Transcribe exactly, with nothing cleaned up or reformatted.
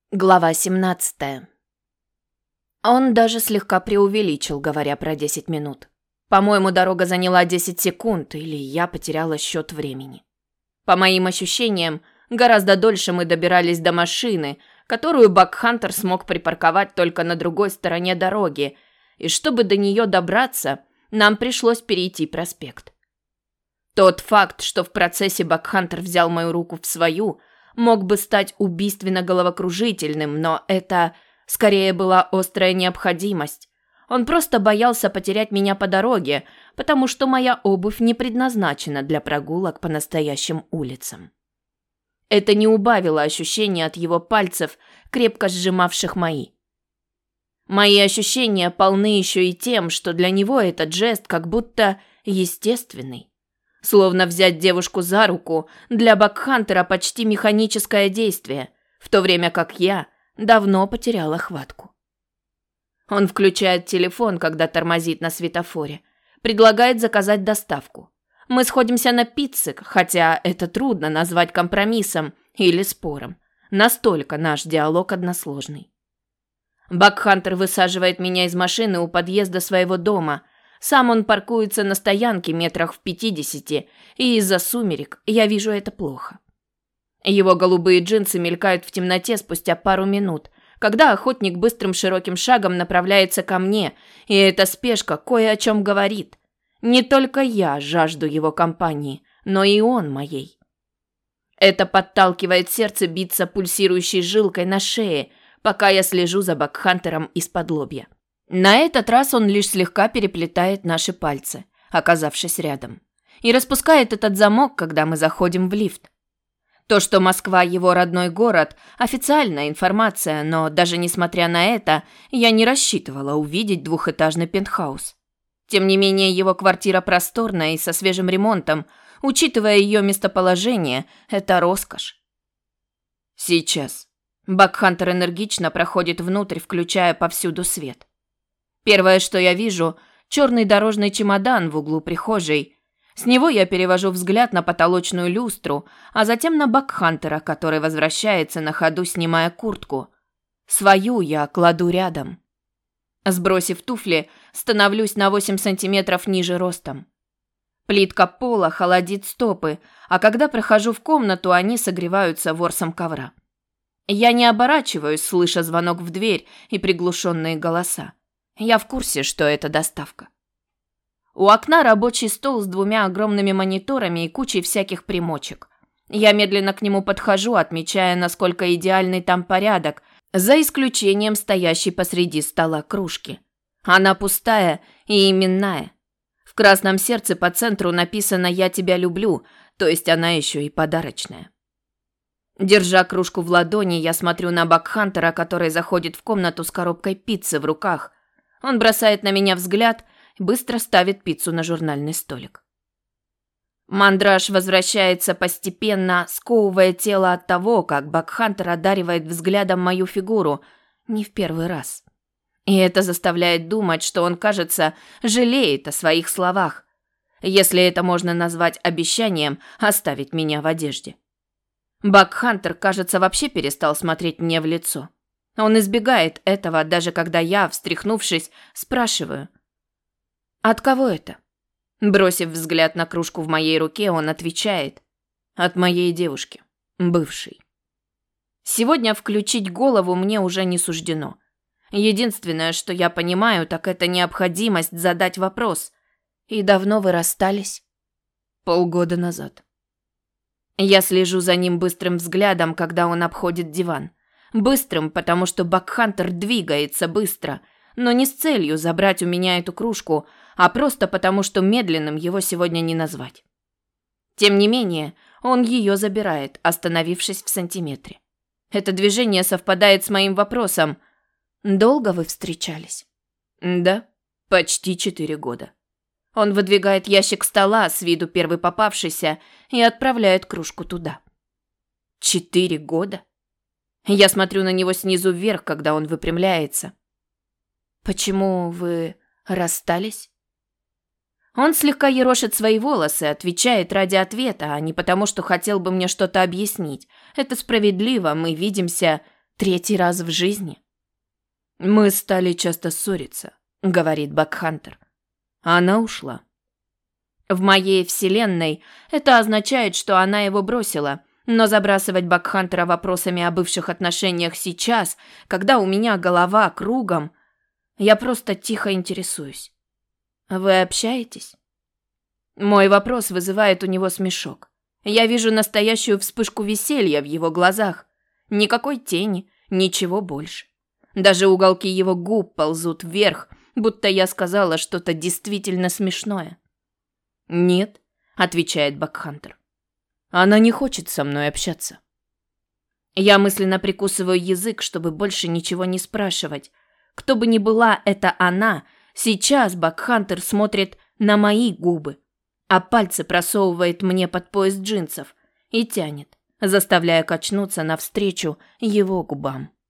Глава семнадцатая. Он даже слегка преувеличил, говоря про десять минут. По-моему, дорога заняла десять секунд, или я потеряла счет времени. По моим ощущениям, гораздо дольше мы добирались до машины, которую Бакхантер смог припарковать только на другой стороне дороги, и чтобы до нее добраться, нам пришлось перейти проспект. Тот факт, что в процессе Бакхантер взял мою руку в свою, мог бы стать убийственно головокружительным, но это скорее была острая необходимость. Он просто боялся потерять меня по дороге, потому что моя обувь не предназначена для прогулок по настоящим улицам. Это не убавило ощущения от его пальцев, крепко сжимавших мои. Мои ощущения полны еще и тем, что для него этот жест как будто естественный. Словно взять девушку за руку для Бакхантера почти механическое действие, в то время как я давно потеряла хватку. Он включает телефон, когда тормозит на светофоре, предлагает заказать доставку. Мы сходимся на пицце, хотя это трудно назвать компромиссом или спором. Настолько наш диалог односложный. Бакхантер высаживает меня из машины у подъезда своего дома. Сам он паркуется на стоянке метрах в пятидесяти, и из-за сумерек я вижу это плохо. Его голубые джинсы мелькают в темноте спустя пару минут, когда охотник быстрым широким шагом направляется ко мне, и эта спешка кое о чем говорит. Не только я жажду его компании, но и он моей. Это подталкивает сердце биться пульсирующей жилкой на шее, пока я слежу за Бакхантером из-под лобья. На этот раз он лишь слегка переплетает наши пальцы, оказавшись рядом, и распускает этот замок, когда мы заходим в лифт. То, что Москва его родной город, официальная информация, но даже несмотря на это, я не рассчитывала увидеть двухэтажный пентхаус. Тем не менее, его квартира просторная и со свежим ремонтом, учитывая ее местоположение, это роскошь. Сейчас. Бакхантер энергично проходит внутрь, включая повсюду свет. Первое, что я вижу, черный дорожный чемодан в углу прихожей. С него я перевожу взгляд на потолочную люстру, а затем на Бакхантера, который возвращается на ходу, снимая куртку. Свою я кладу рядом. Сбросив туфли, становлюсь на восемь сантиметров ниже ростом. Плитка пола холодит стопы, а когда прохожу в комнату, они согреваются ворсом ковра. Я не оборачиваюсь, слыша звонок в дверь и приглушенные голоса. Я в курсе, что это доставка. У окна рабочий стол с двумя огромными мониторами и кучей всяких примочек. Я медленно к нему подхожу, отмечая, насколько идеальный там порядок, за исключением стоящей посреди стола кружки. Она пустая и именная. В красном сердце по центру написано «Я тебя люблю», то есть она еще и подарочная. Держа кружку в ладони, я смотрю на Бакхантера, который заходит в комнату с коробкой пиццы в руках. Он бросает на меня взгляд и быстро ставит пиццу на журнальный столик. Мандраж возвращается постепенно, сковывая тело от того, как Бакхантер одаривает взглядом мою фигуру, не в первый раз. И это заставляет думать, что он, кажется, жалеет о своих словах, если это можно назвать обещанием оставить меня в одежде. Бакхантер, кажется, вообще перестал смотреть мне в лицо. Он избегает этого, даже когда я, встряхнувшись, спрашиваю: «От кого это?» Бросив взгляд на кружку в моей руке, он отвечает: «От моей девушки, бывшей». Сегодня включить голову мне уже не суждено. Единственное, что я понимаю, так это необходимость задать вопрос: «И давно вы расстались?» «Полгода назад». Я слежу за ним быстрым взглядом, когда он обходит диван. Быстрым, потому что Бакхантер двигается быстро, но не с целью забрать у меня эту кружку, а просто потому, что медленным его сегодня не назвать. Тем не менее, он ее забирает, остановившись в сантиметре. Это движение совпадает с моим вопросом: «Долго вы встречались?» «Да, почти четыре года». Он выдвигает ящик стола, с виду первый попавшийся, и отправляет кружку туда. «Четыре года?» Я смотрю на него снизу вверх, когда он выпрямляется. «Почему вы расстались?» Он слегка ерошит свои волосы, отвечает ради ответа, а не потому, что хотел бы мне что-то объяснить. Это справедливо, мы видимся Третий раз в жизни? Мы стали часто ссориться, говорит Бакхантер. Она ушла. В моей вселенной это означает, что она его бросила. Но забрасывать Бакхантера вопросами о бывших отношениях сейчас, когда у меня голова кругом, я просто тихо интересуюсь. Вы общаетесь? Мой вопрос вызывает у него смешок. Я вижу настоящую вспышку веселья в его глазах. Никакой тени, ничего больше. Даже уголки его губ ползут вверх, будто я сказала что-то действительно смешное. «Нет», — отвечает Бакхантер. «Она не хочет со мной общаться». Я мысленно прикусываю язык, чтобы больше ничего не спрашивать. Кто бы ни была эта она, сейчас Бакхантер смотрит на мои губы, а пальцы просовывает мне под пояс джинсов и тянет, заставляя качнуться навстречу его губам.